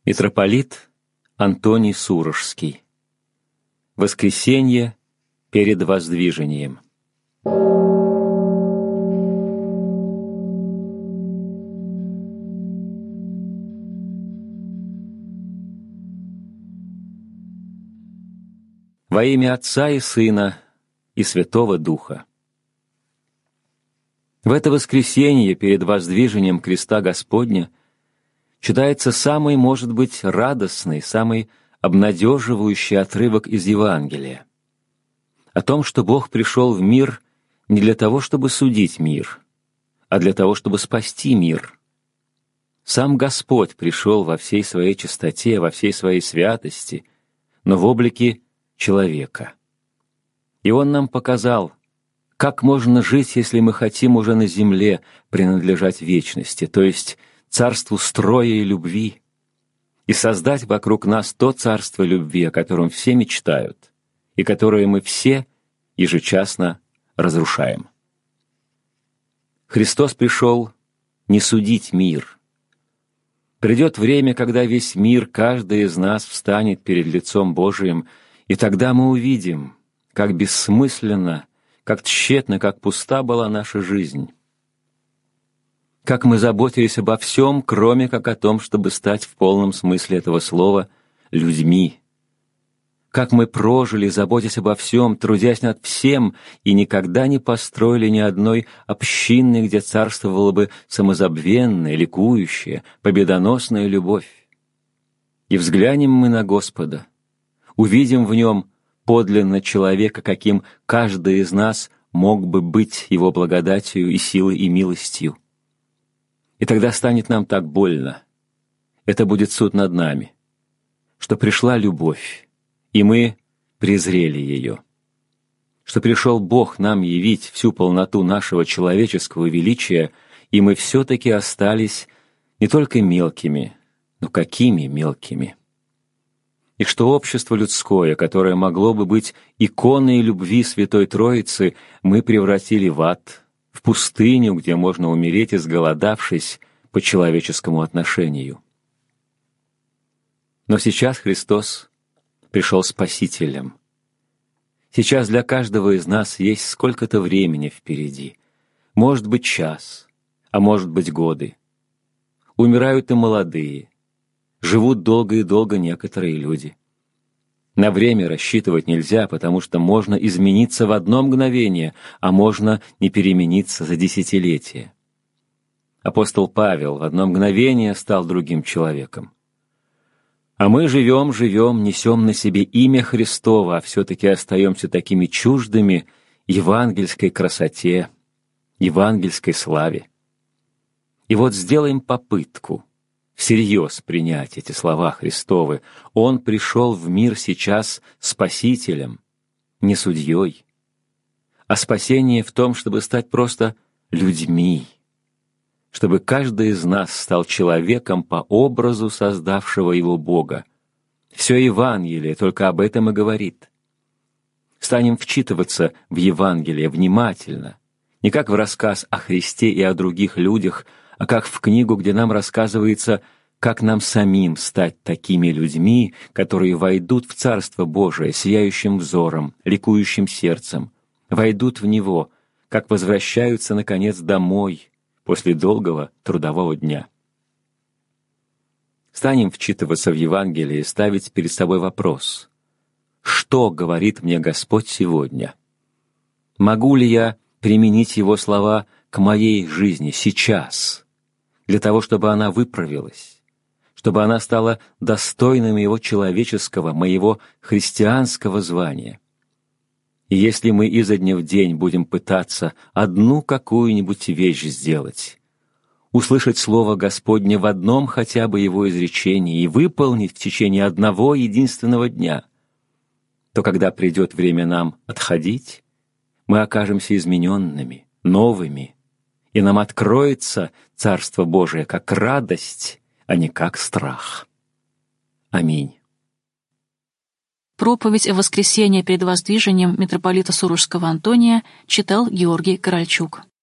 Митрополит Антоний Сурожский. Воскресенье перед воздвижением. Во имя Отца и Сына и Святого Духа. В это воскресенье перед воздвижением креста Господня читается самый, может быть, радостный, самый обнадеживающий отрывок из Евангелия. О том, что Бог пришел в мир не для того, чтобы судить мир, а для того, чтобы спасти мир. Сам Господь пришел во всей своей чистоте, во всей своей святости, но в облике человека. И Он нам показал, как можно жить, если мы хотим уже на земле принадлежать вечности, то есть царству строя и любви, и создать вокруг нас то царство любви, о котором все мечтают, и которое мы все ежечасно разрушаем. Христос пришел не судить мир. Придет время, когда весь мир, каждый из нас встанет перед лицом Божиим, и тогда мы увидим, как бессмысленно, как тщетно, как пуста была наша жизнь. Как мы заботились обо всем, кроме как о том, чтобы стать в полном смысле этого слова людьми. Как мы прожили, заботясь обо всем, трудясь над всем, и никогда не построили ни одной общины, где царствовала бы самозабвенная, ликующая, победоносная любовь. И взглянем мы на Господа, увидим в Нем подлинно человека, каким каждый из нас мог бы быть Его благодатью и силой и милостью. И тогда станет нам так больно. Это будет суд над нами, что пришла любовь, и мы презрели ее. Что пришел Бог нам явить всю полноту нашего человеческого величия, и мы все-таки остались не только мелкими, но какими мелкими. И что общество людское, которое могло бы быть иконой любви Святой Троицы, мы превратили в ад, в пустыню, где можно умереть, изголодавшись по человеческому отношению. Но сейчас Христос пришел Спасителем. Сейчас для каждого из нас есть сколько-то времени впереди. Может быть, час, а может быть, годы. Умирают и молодые. Живут долго и долго некоторые люди. На время рассчитывать нельзя, потому что можно измениться в одно мгновение, а можно не перемениться за десятилетия. Апостол Павел в одно мгновение стал другим человеком. А мы живем, несем на себе имя Христово, а все-таки остаемся такими чуждыми евангельской красоте, евангельской славе. И вот сделаем попытку всерьез принять эти слова Христовы. Он пришел в мир сейчас спасителем, не судьей. А спасение в том, чтобы стать просто людьми, чтобы каждый из нас стал человеком по образу создавшего его Бога. Все Евангелие только об этом и говорит. Станем вчитываться в Евангелие внимательно, не как в рассказ о Христе и о других людях, а как в книгу, где нам рассказывается, как нам самим стать такими людьми, которые войдут в Царство Божие сияющим взором, ликующим сердцем, войдут в него, как возвращаются, наконец, домой после долгого трудового дня. Станем вчитываться в Евангелие и ставить перед собой вопрос: что говорит мне Господь сегодня? Могу ли я применить Его слова к моей жизни сейчас, для того, чтобы она выправилась, чтобы она стала достойной моего человеческого, моего христианского звания? И если мы изо дня в день будем пытаться одну какую-нибудь вещь сделать, услышать Слово Господне в одном хотя бы Его изречении и выполнить в течение одного единственного дня, то когда придет время нам отходить, мы окажемся измененными, новыми, и нам откроется Царство Божие как радость, а не как страх. Аминь. Проповедь о воскресенье перед воздвижением митрополита Сурожского Антония читал Георгий Корольчук.